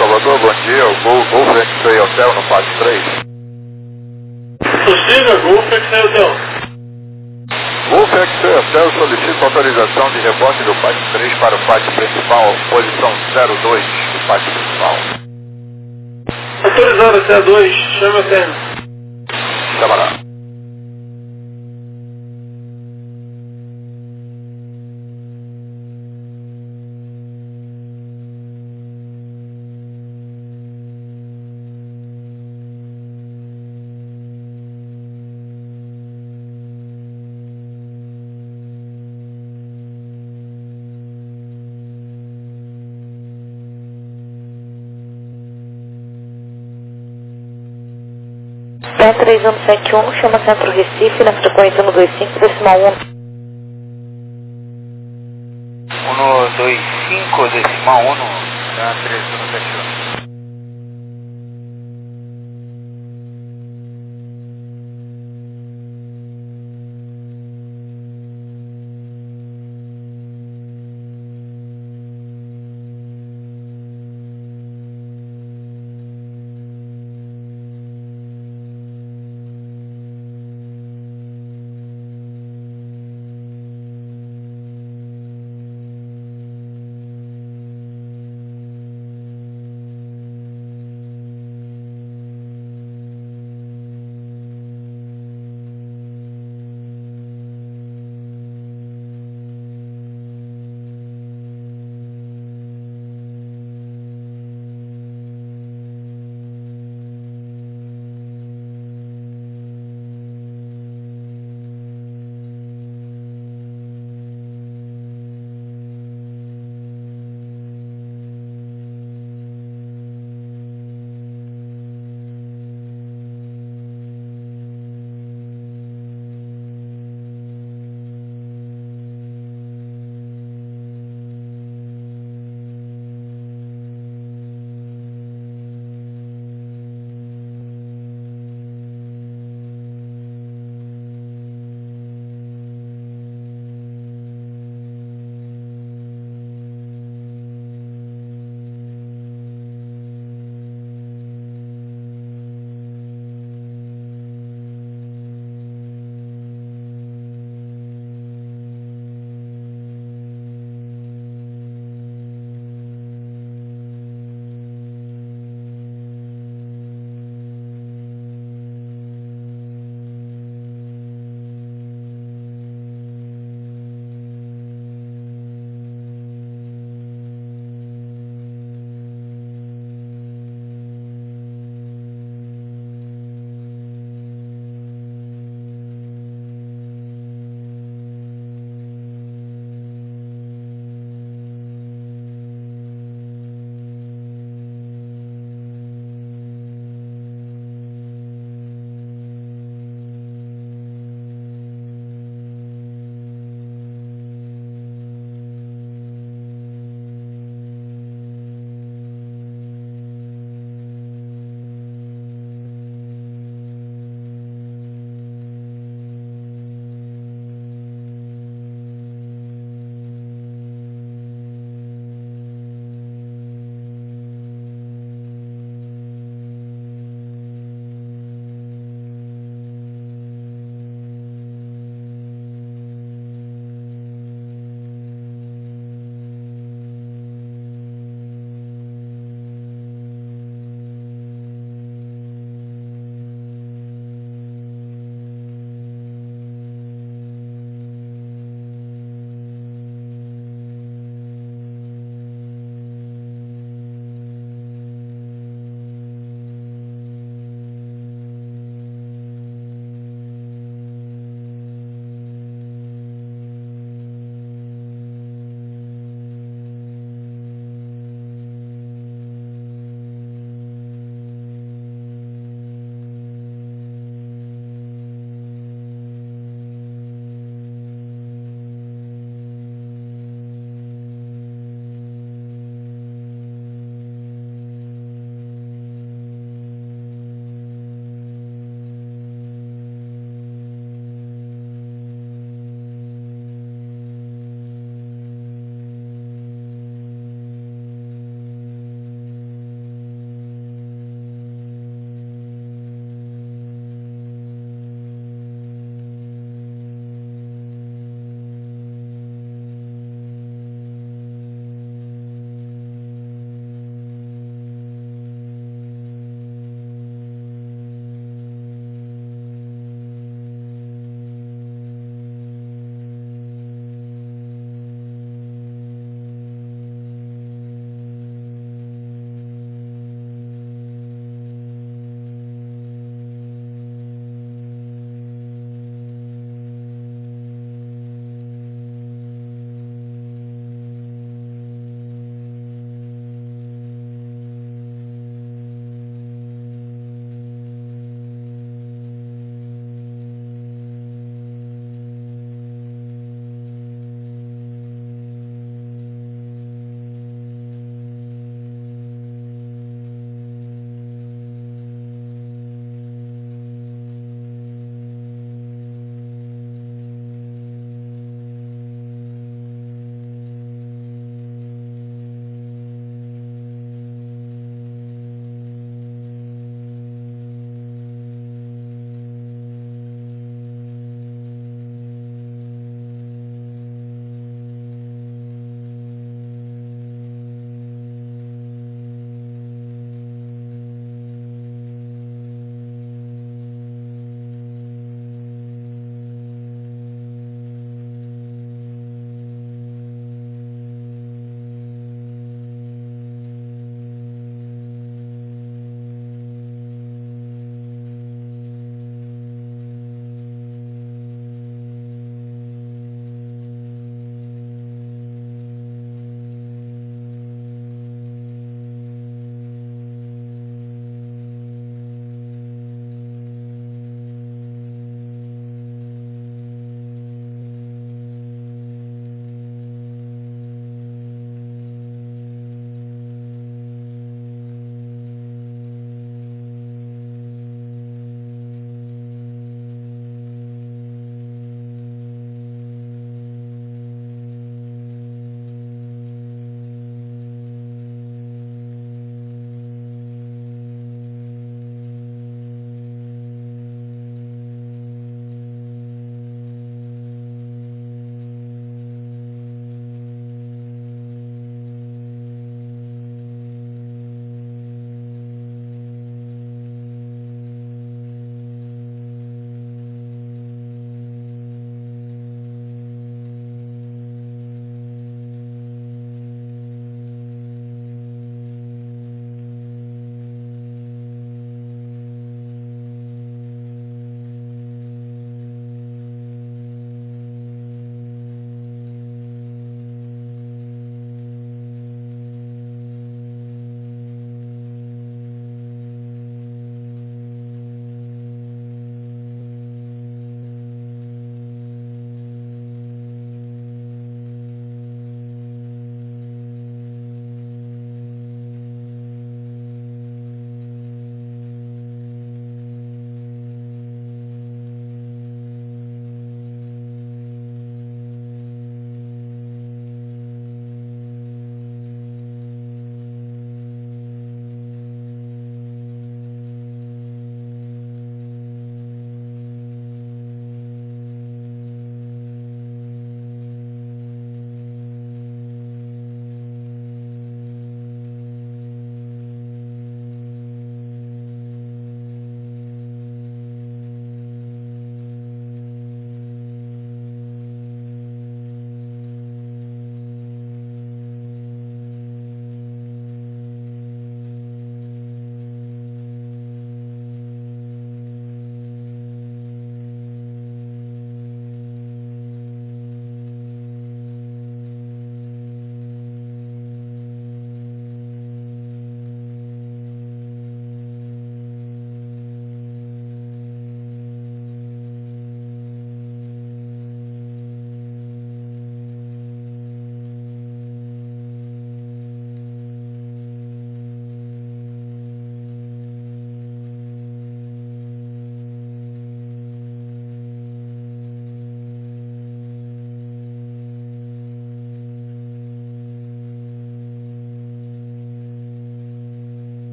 Salvador, bom dia. O Golf X-Ray Hotel no Pátio 3. Possível, Golf X-Ray Hotel. Golf X-Ray Hotel solicita autorização de rebote do Pátio 3 para o pátio principal, posição 02 do pátio principal. Autorizado até a 2, chama a terra. Chama lá. Pé 3171, chama Centro Recife, na frequência 125, decimal 1. 125, decimal 1, na 3171.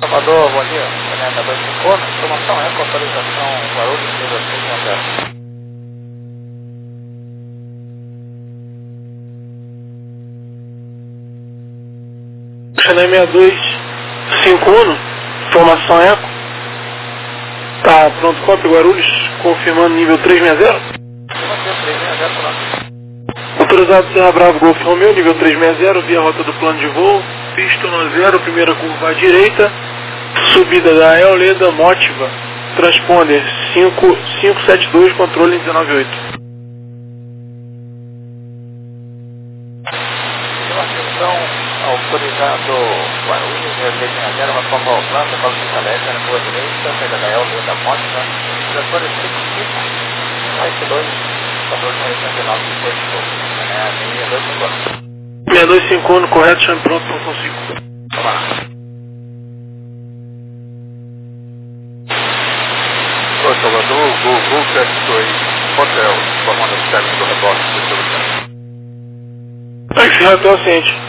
Salvador, bom dia. Caneta 251, informação é com autorização Guarulhos, nível 310. Chanel 6251, informação eco. Tá pronto, cópia Guarulhos, confirmando nível 360. Nível 360, pronto. Autorizado Serra Bravo Golf Romeo, nível 360, via rota do plano de voo, pista 10, primeira curva à direita, subida da Eoleda Motiva, transponder 5572, controle 198. Atenção, autorizado Guarulhos, nível 360, vai formar o plano, depois do Salete, na rua direita, saída da Eoleda Motiva, transponder 5572, controle 199, depois de novo. 6251, correto, chame pronto, função 5. Vamos lá. Oi, Salvador, Gol X2, Hotel, formando o técnico do rebote do seu lugar. Táxi Hotel ciente.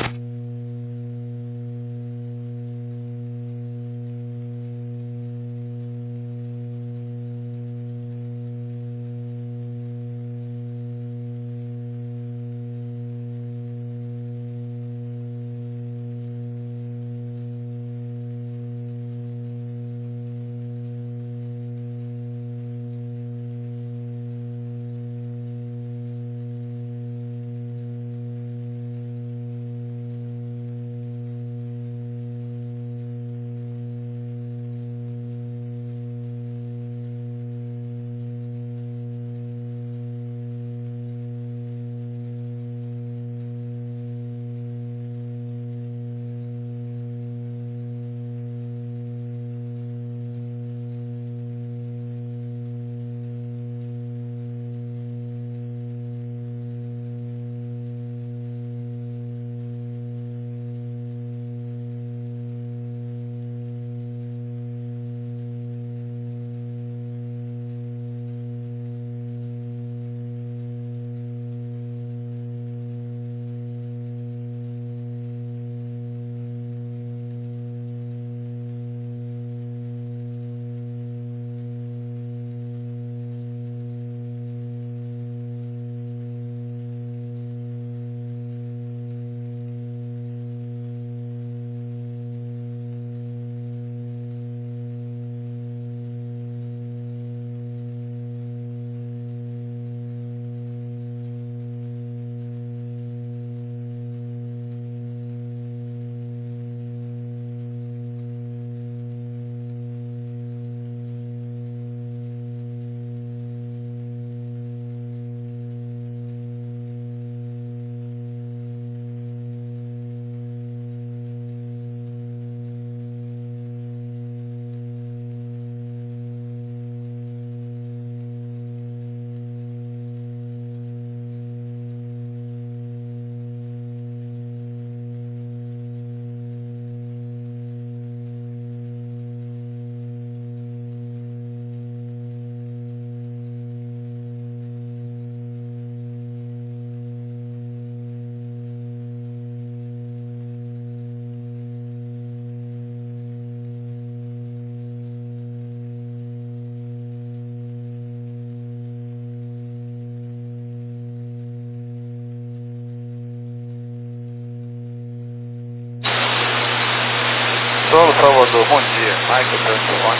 Solo Salvador, bom dia. Michael, telefone.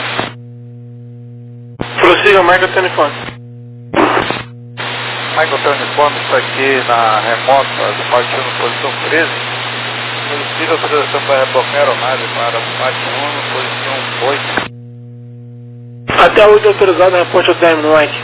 Prossiga, Michael, telefone. Michael, telefone, está aqui na remota do Partido posição 13. Solicita autorização para retornar aeronave para o Partido posição 8. Até a 8 autorizado, reporte ao término, Mike.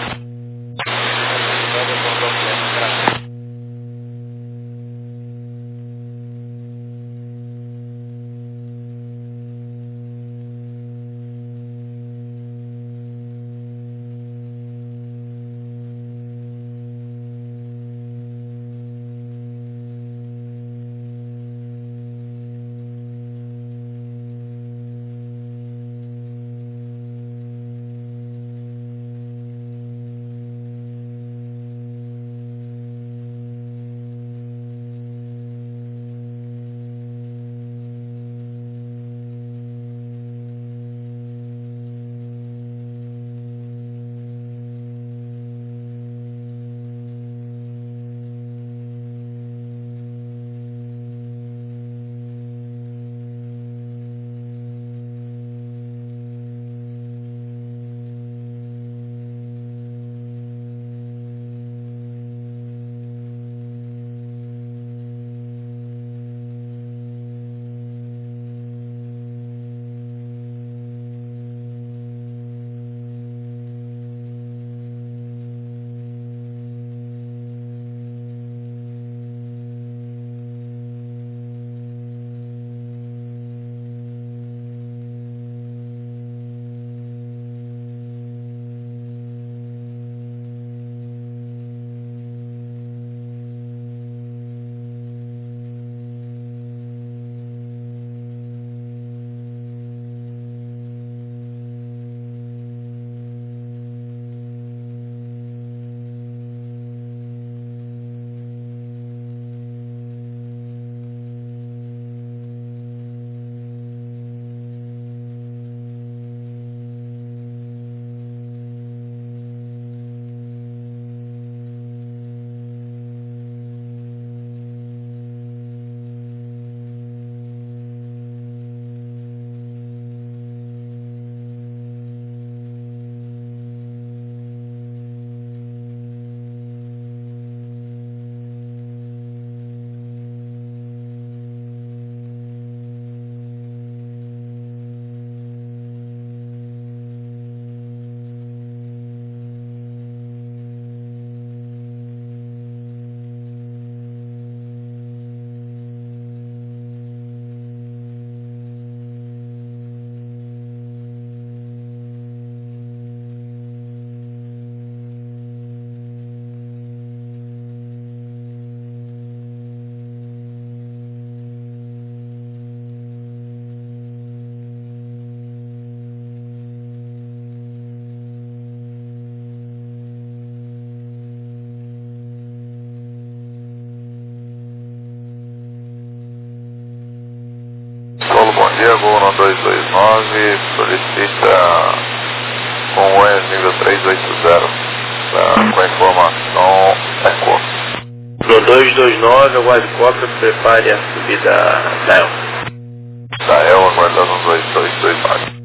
dia, Gol 1229, solicita Congonhas nível 380, com a informação ECO. No 229, aguarde cópia, prepare a subida da EL. Da EL, aguardando 2229.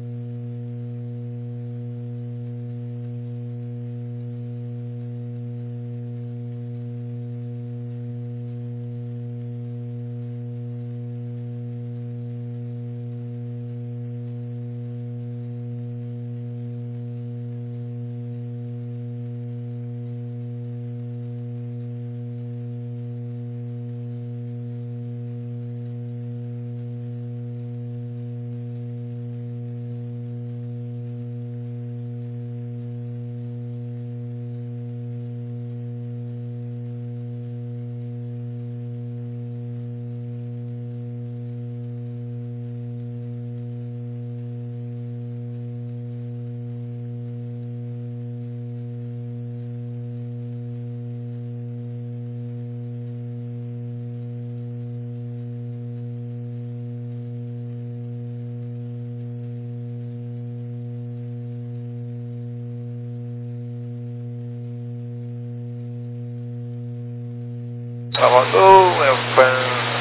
Salvador, é o PAN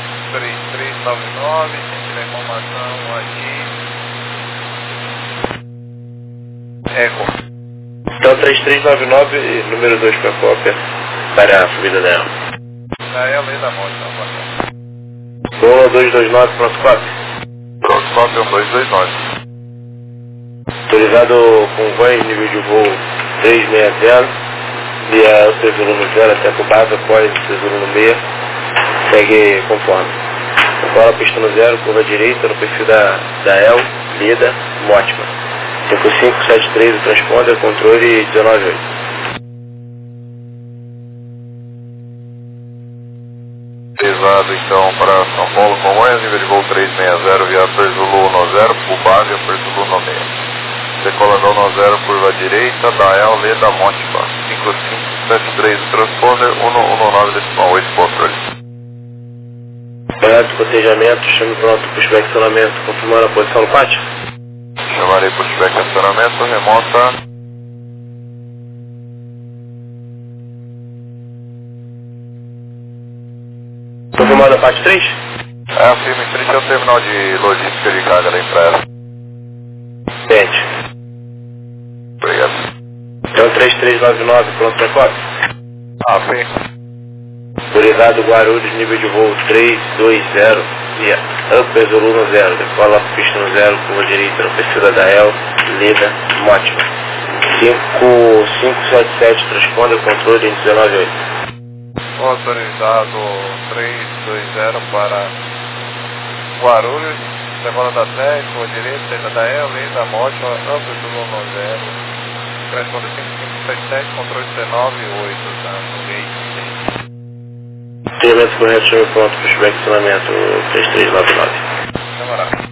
3399, sentindo a informação aqui. Eco. Então 3399, número 2 para cópia, para a subida da EL. Da EL e da moto, Salvador. Gol 229, pronto cópia. Pronto, cópia 229. Autorizado Congonhas, nível de voo 360. Via o seu volume 0 até a base, após o seu volume 6, segue conforme. Agora pista no 0, curva direita, no perfil da EL, Lida, Mótima. 5573, o transponder, controle 198. Pesado então para São Paulo, Congonhas, nível de voo 360, via Perzulu 10, por base, Perzulu 96. Decolador 10, curva direita, da EL, Leda, Mótima. 5573, o transponder, 119,8, controle. Correto, cotejamento, chame pronto, pushback acionamento, confirmando a posição no pátio. Chamarei pushback acionamento, remota. Confirmando a parte 3? É, a firme 3 é o terminal de logística de carga da empresa. Tente. Obrigado. Então 3399, pronto para cópia. Ah, sim. Autorizado Guarulhos, nível de voo 320, via Upper Zulu 0, decola pista no 0, curva direita, no perfil da EL, Lida, Mótima. 5577, transponder, controle 198. Autorizado 320 para Guarulhos, decola da 10, curva direita, saída da EL, Lida, Mótima, Upper Zulu 0, transponder 5577, controle 198, tá? No gate 6. Treinamento correto, chame pronto, pushback acionamento 3399. Camarada.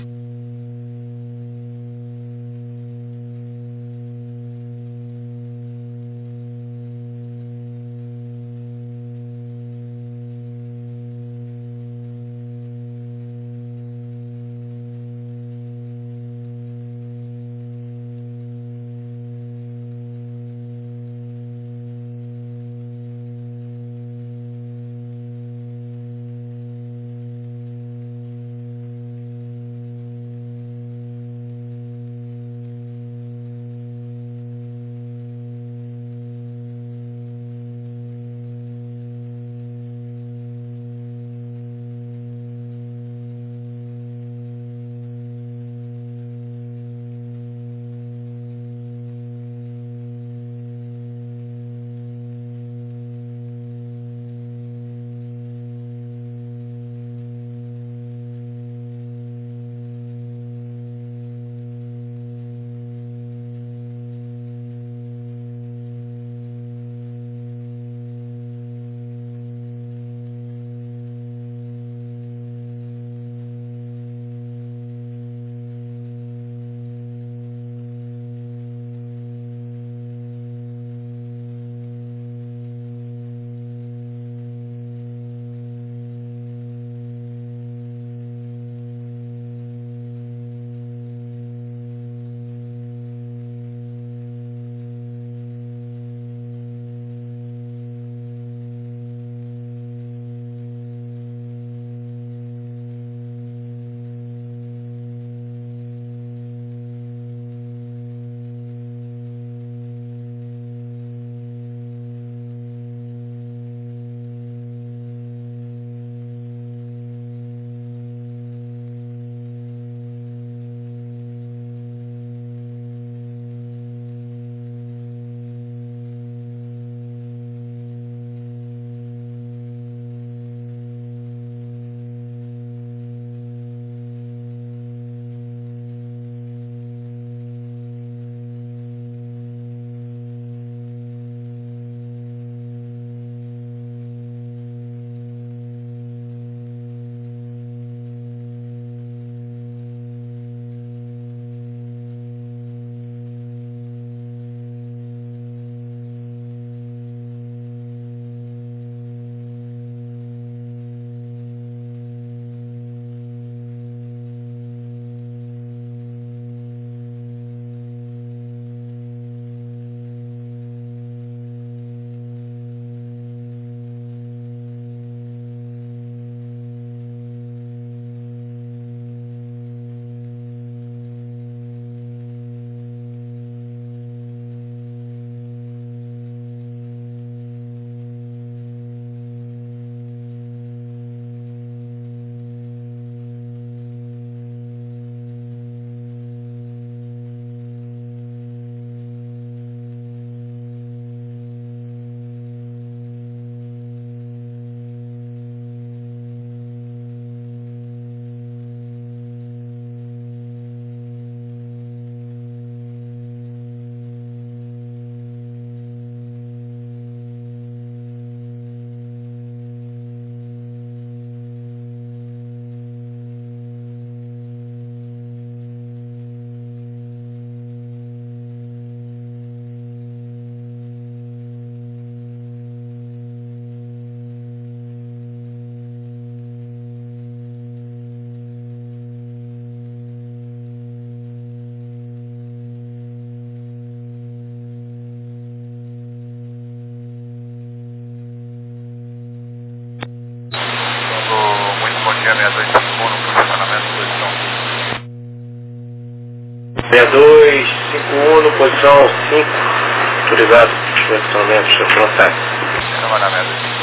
6251, posicionamento, posição. 6251, posição 5. Autorizado, posicionamento, frontais. Chama na média.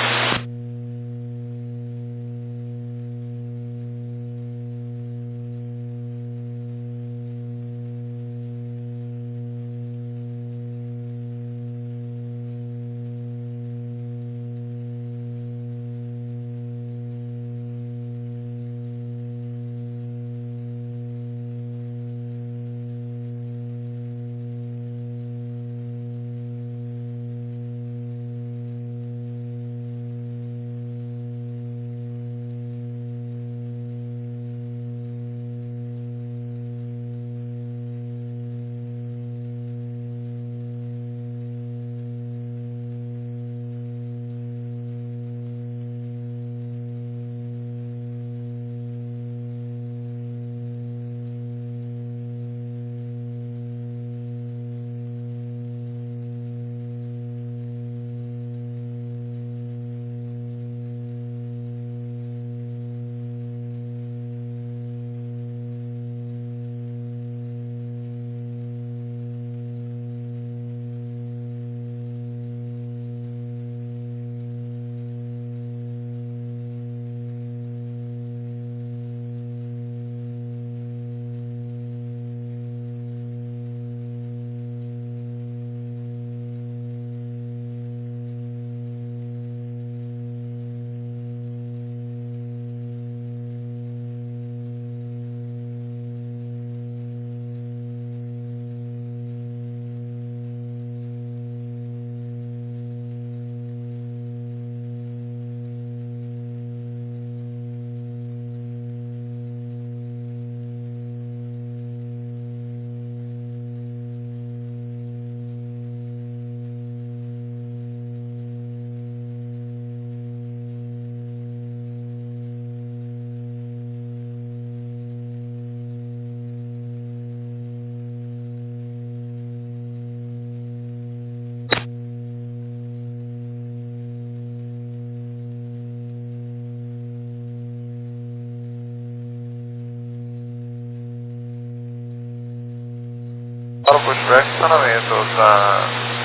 Para o pushback, estacionamento da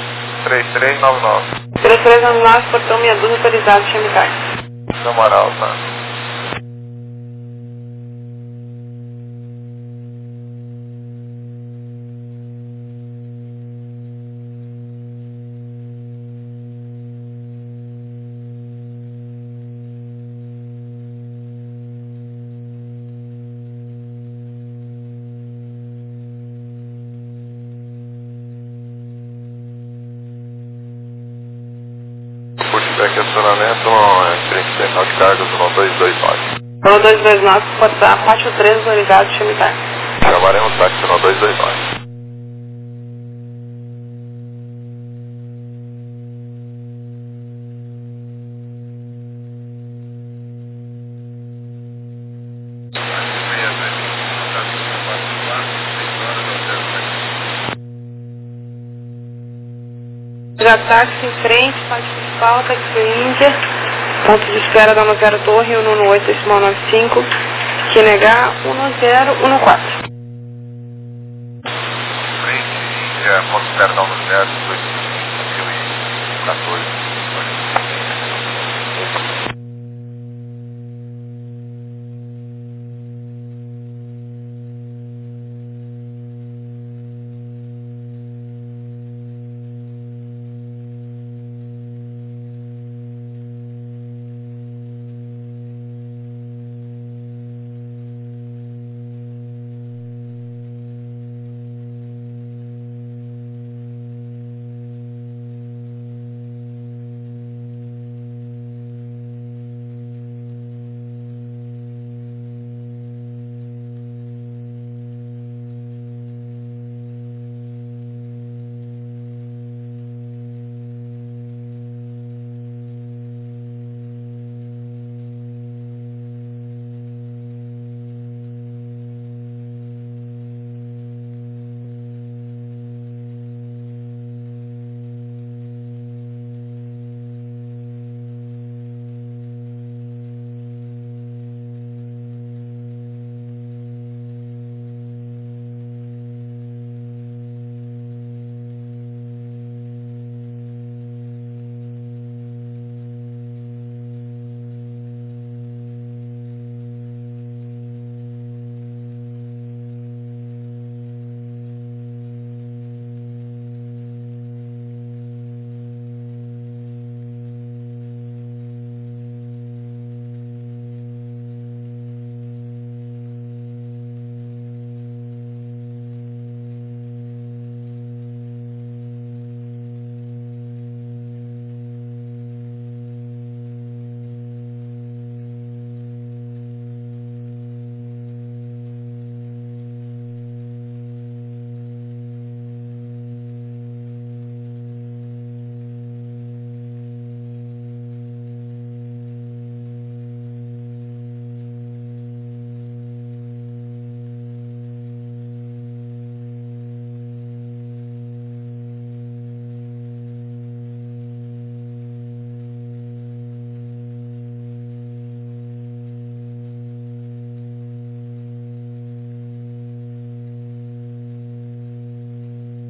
3399. 3399, portão meia dúzia, autorizado, Xemitar. Samaral, tá? Pushback, estacionamento, frente terminal de cargas, 1229. 1229, portão 43, autorizado, Xemitar. Chamaremos táxi 1229. Já táxi em frente, parte principal, táxi Índia. Ponto de espera da 10 Torre, 118, decimal 95. QNH 1014. Frente, ponto de espera da 10, 2014.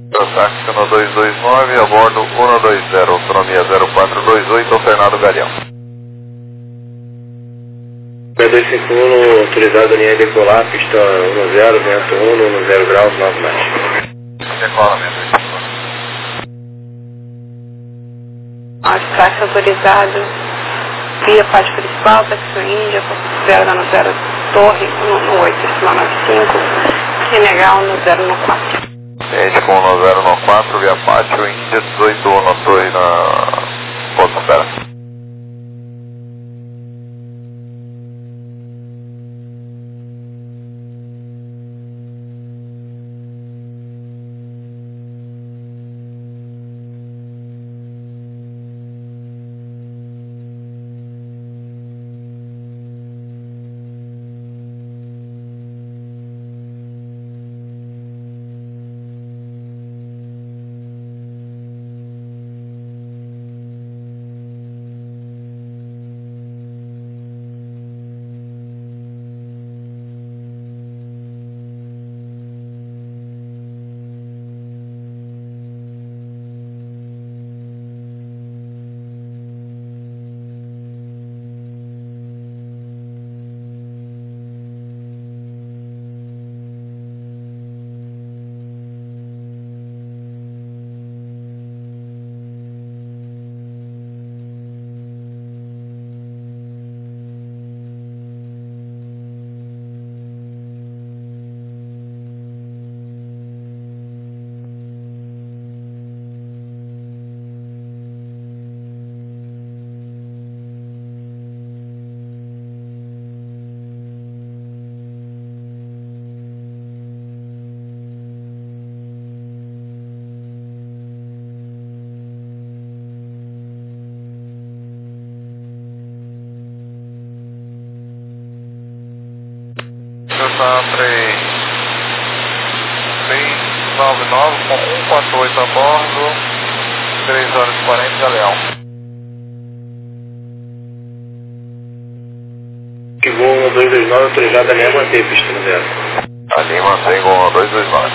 Táxi no 229, a bordo 120, autonomia 0428, Fernando Galeão. P251, autorizado a linha decolar, pista 10, vento 10 graus, 9 metros. Decola mesmo. Táxi autorizado, via parte principal, taxi Índia, Porto da no 0 Torre, 118, 95, Senegal no 014. Gente com 1094, via Pátio, Índia 18, na Torre na Porto Espera. Tá 399 com 148 a bordo, 3 horas e 40, Galeão. Que voo 229, autorizado a linha manter, pista 0. A linha mantém com 229.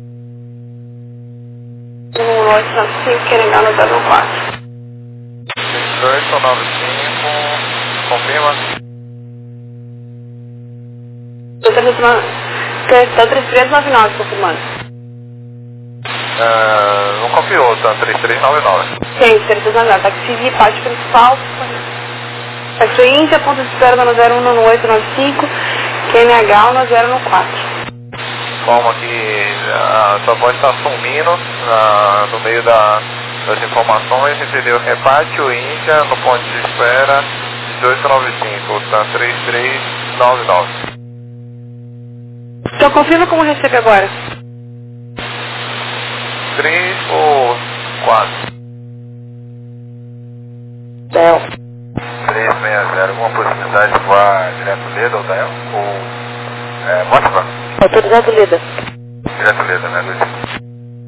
185, Senegal no 04. 2895, confirma. Tá 3399, confirmando. Não confiou, tá 3399. Sim, 3399. Taxi via parte principal. Taxi Índia, ponto de espera no 011895, QNH no 014. Informa que a sua voz está sumindo no meio das informações, entendeu? Reparte o Índia no ponto de espera 1895, tá 3399. Então confirma como recebe agora. 3 ou 4? Del. 360, alguma possibilidade de voar direto Leda ou Dael? Ou Motiva? Autorizado Leda. Direto Leda, né, Luiz?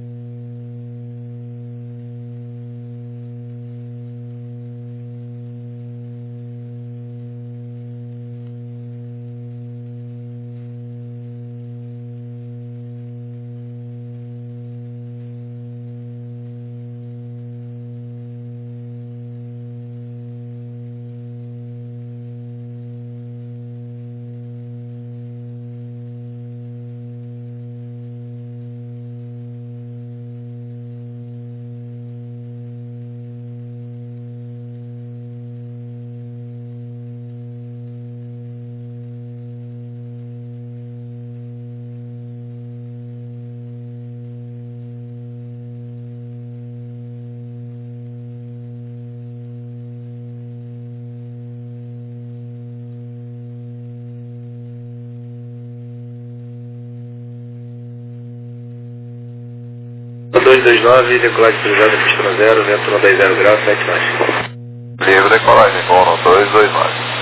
O 229, decolagem autorizada, pista 0, vento 10 graus, 7 mais. Livre decolagem, com 229.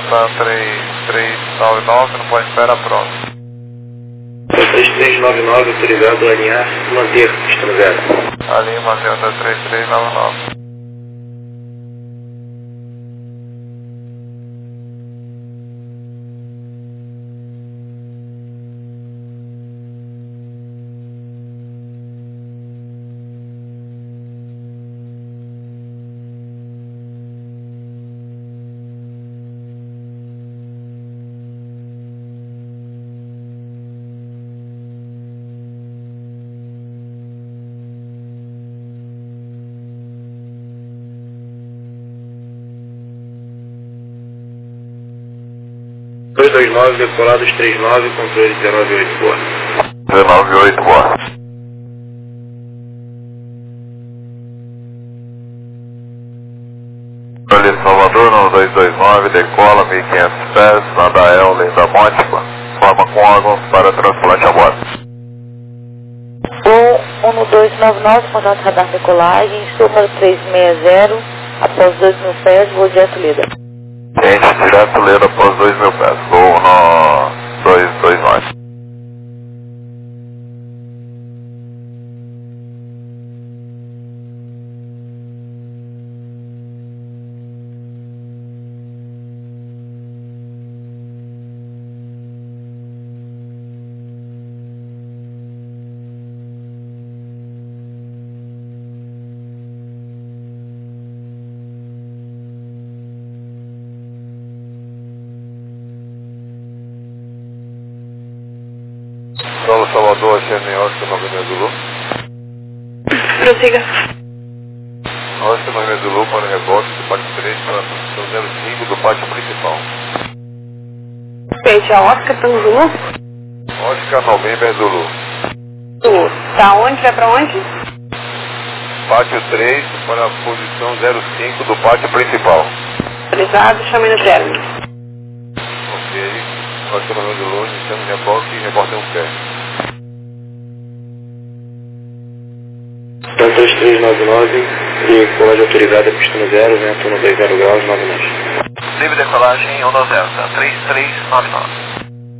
rota 3399, não pode esperar próximo. 3399, autorizado a alinhar, manter, pista 0. Alinha, manter rota 3399. Decolados 39, controle 198, boa. 198, boa. Controle Salvador, no 229, decola 1500 pés, na Dael, além da Mótica, forma com órgãos para transplante a bordo. Voo 1299, contato radar decolagem, número 360, após 2000 pés, voo direto Leda. Gente, direto Leda após 2000 pés, voo no 229. Solo Salvador, GM Oscar, Novembro Zulu. Prossiga. Oscar, Novembro Zulu, para o rebote do pátio 3 para o 05 do pátio principal. Fecha a Oscar, Tango Zulu. Oscar, Novembro Zulu. Zulu. Tá onde? Vai pra onde? Pátio 3 para a posição 05 do pátio principal. Autorizado, chame no término. Ok. Oscar, Novembro Zulu, iniciando rebote e rebote um pé. Então 3399, e colagem autorizada, pista 0, vento 120 graus, 9 nós. Livre decolagem 190, 3399.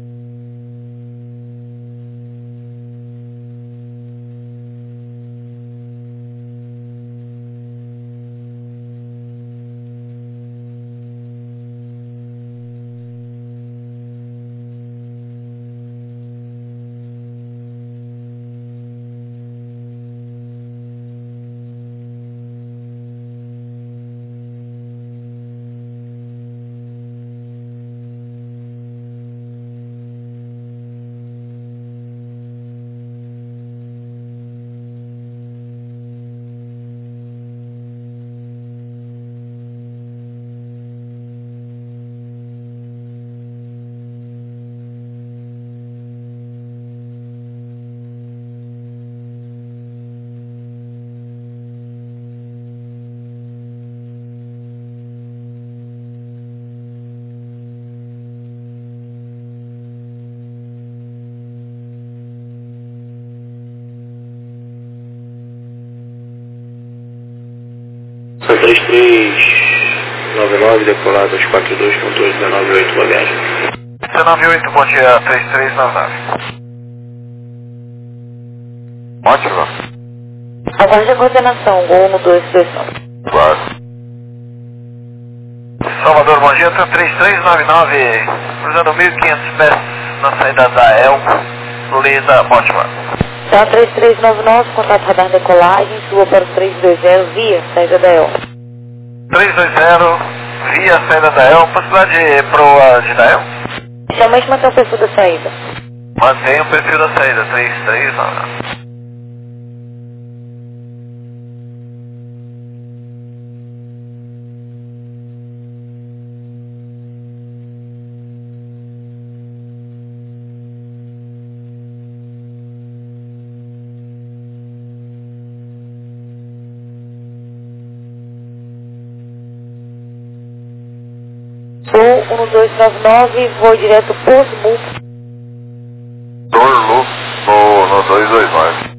São 3399, decolado aos 42, controle 198, bagagem. 198, bom dia, 3399. Ótimo. Aguarde a coordenação, Gol 1229. Claro. Salvador, bom dia, 3399, cruzando 1500 pés na saída da El, Leda, Mótima. Tá 3399, contato radar decolagem, suba para o 320 via saída da El. 320, via saída da El, possibilidade de proa de Dael? Somente manter o perfil da saída. Mantenha o perfil da saída, 339. Voo 1299, voo direto Portsmouth. Torlu no 229.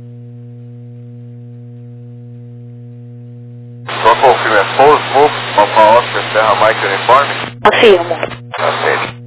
Só confirma, é Portsmouth, Mike uniforme? Afirmo. Tá certo.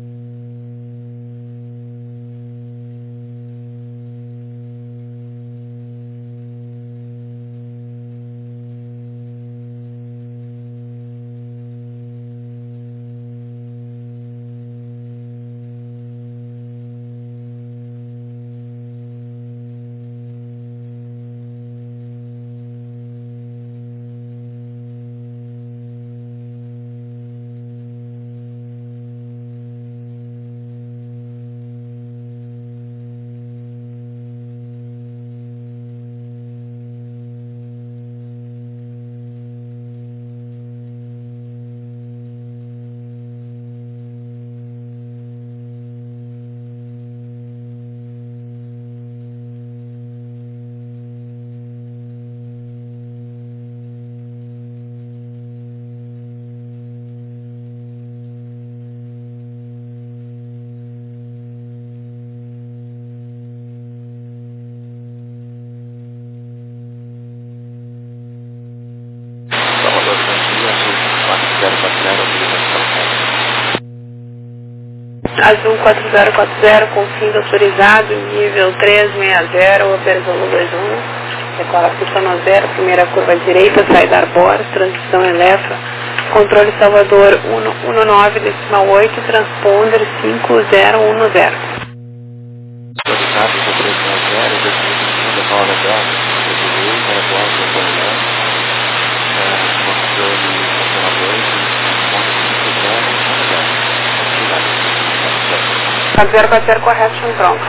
Azul 4040 com fim autorizado, nível 360, operação no 21, declara pista no 0, primeira curva direita, saída Arbores, transição Elefa, controle Salvador 119,8, transponder 5010. Autorizado com 360, 2021, declara legal, direita, Arbores, controle funcionador, Tá 040 correction pronto.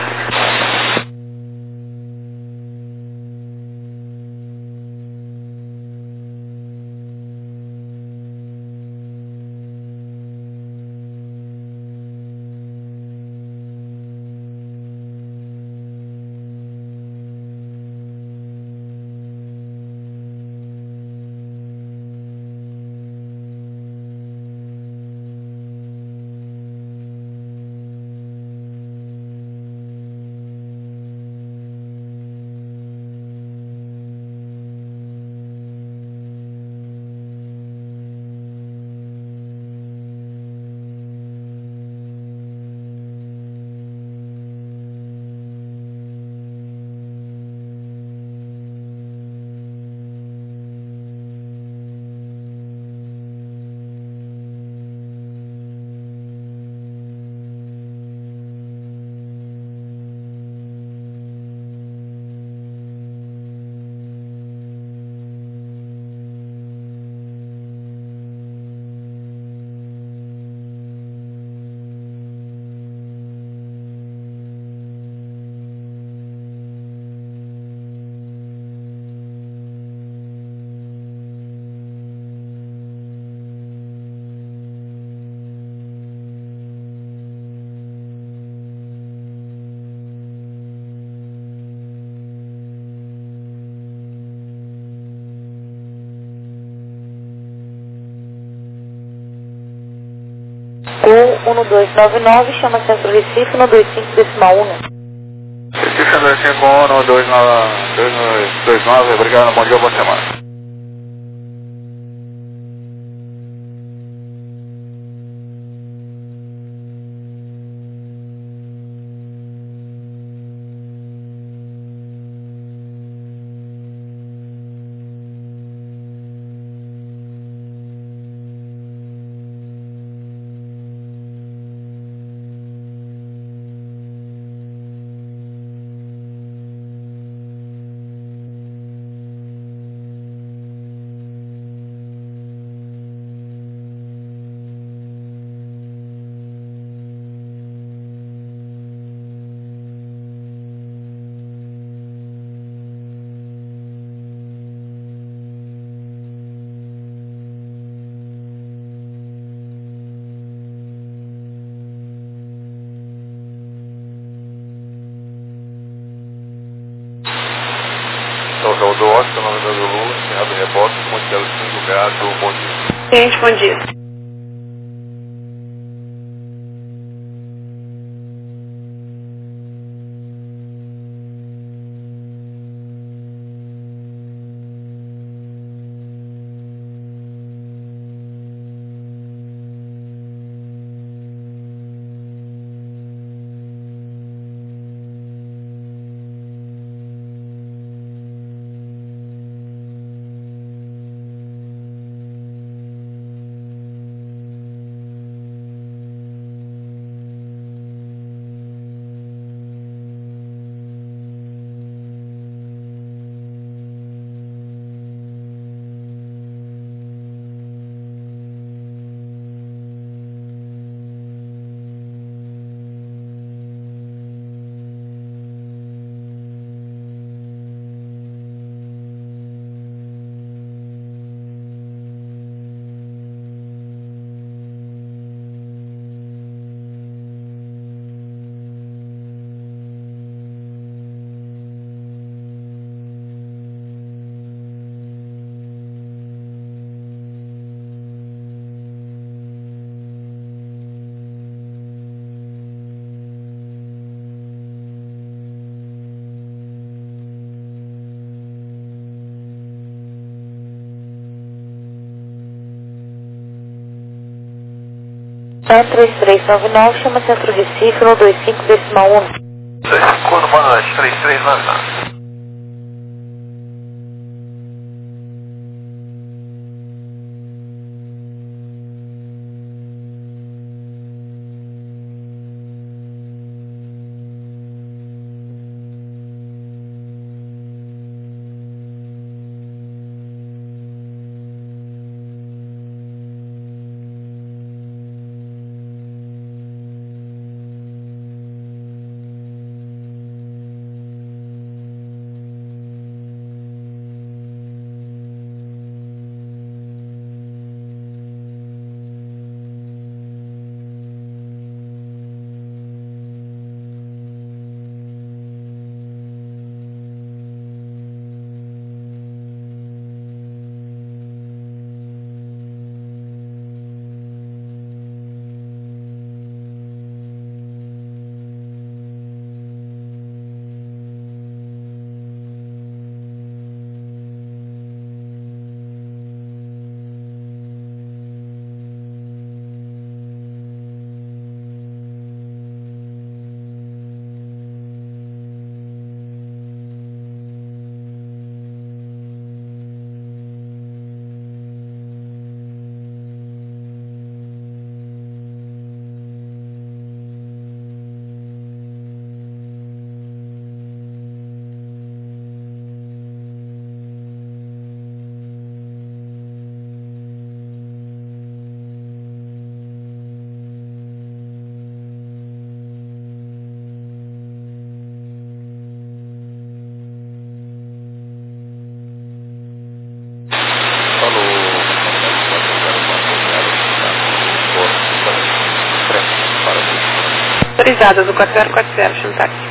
O 1299 chama Centro Recife 125,1. Recife 125, 229, obrigado, bom dia, boa semana. Local do Oscar, nome da Zulu, encerrado o repórter, Monte 5 Gato, bom dia. Cliente, bom dia. Pan 3399, chama Centro Recife, 125 decimal 1. 25, boa noite, 3399. Autorizada do 4040, Chantário.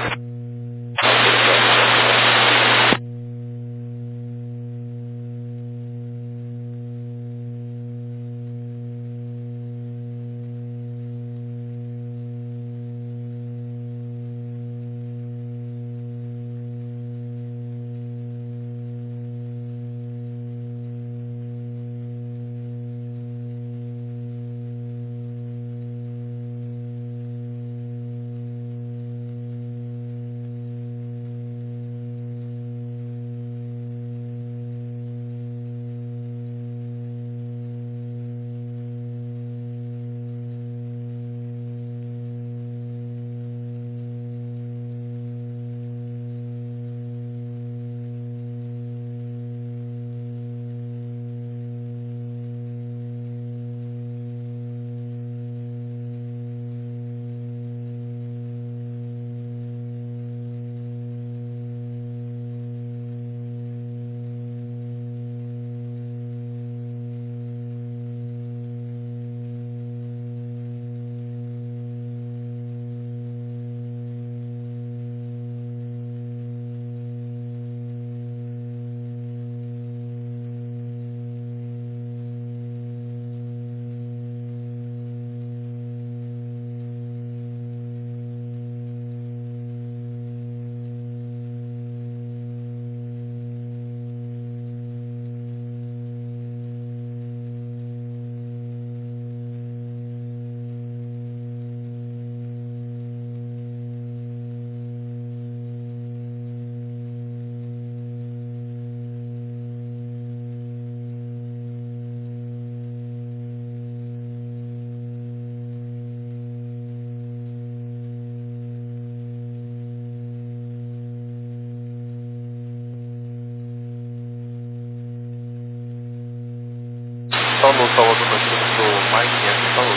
Paulo, Salvador, nós temos o Mike Yankee, Paulo.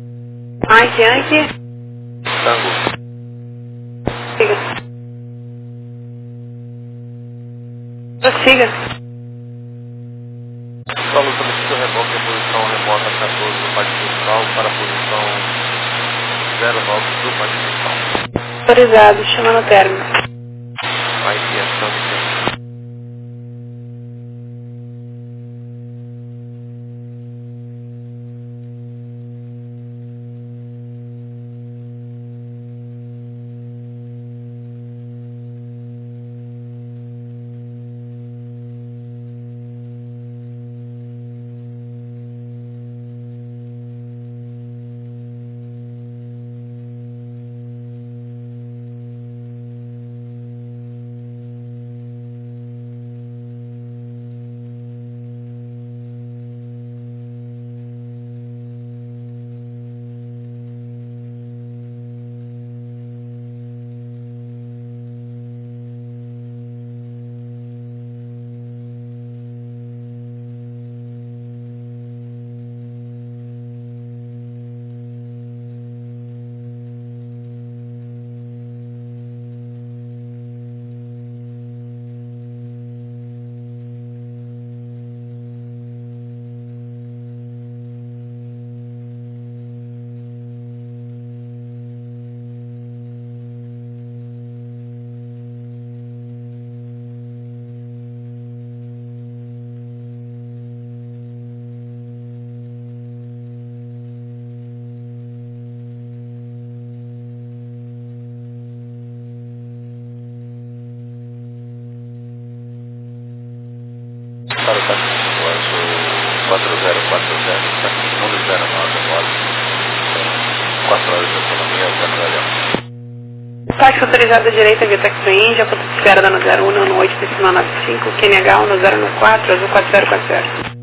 Mike Yankee. Tango. Siga. Prossiga. Paulo, solicita reboque em posição remota 14 do Parque Principal para a posição 09 do Parque Principal. Autorizado, chama no término. Mike Yankee, Tango. está aqui, 109 agora. 4 horas de autonomia, até no Galhão. Táxi autorizado à direita via Taxi Índia, ponto de espera da no 01, no 8, decimal 95, QNH 1014, azul 4040.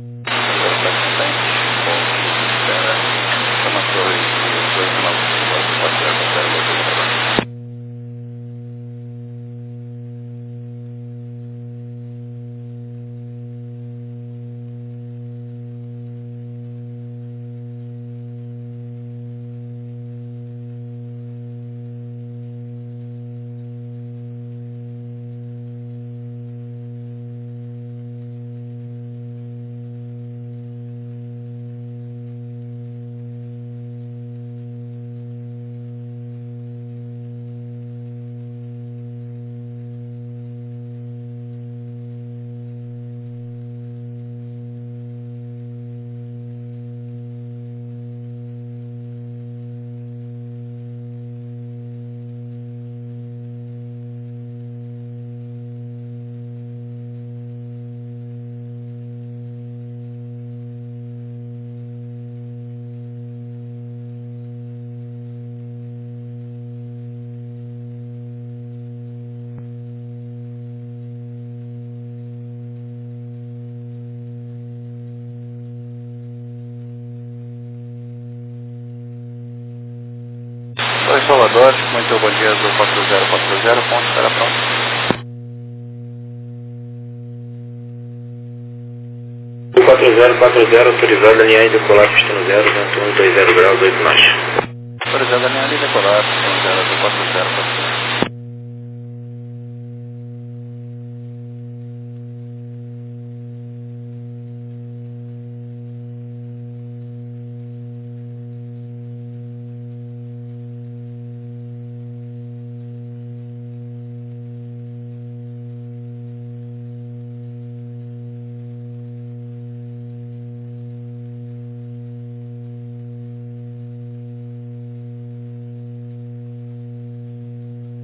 Oi, Salvador, muito bom dia, do 4040, ponto, espera pronto. O 4040 autorizado a linha decolar pistão 0, vento 120 graus, 8 marcha. Autorizado a linha decolar, pistão 0, do 4040.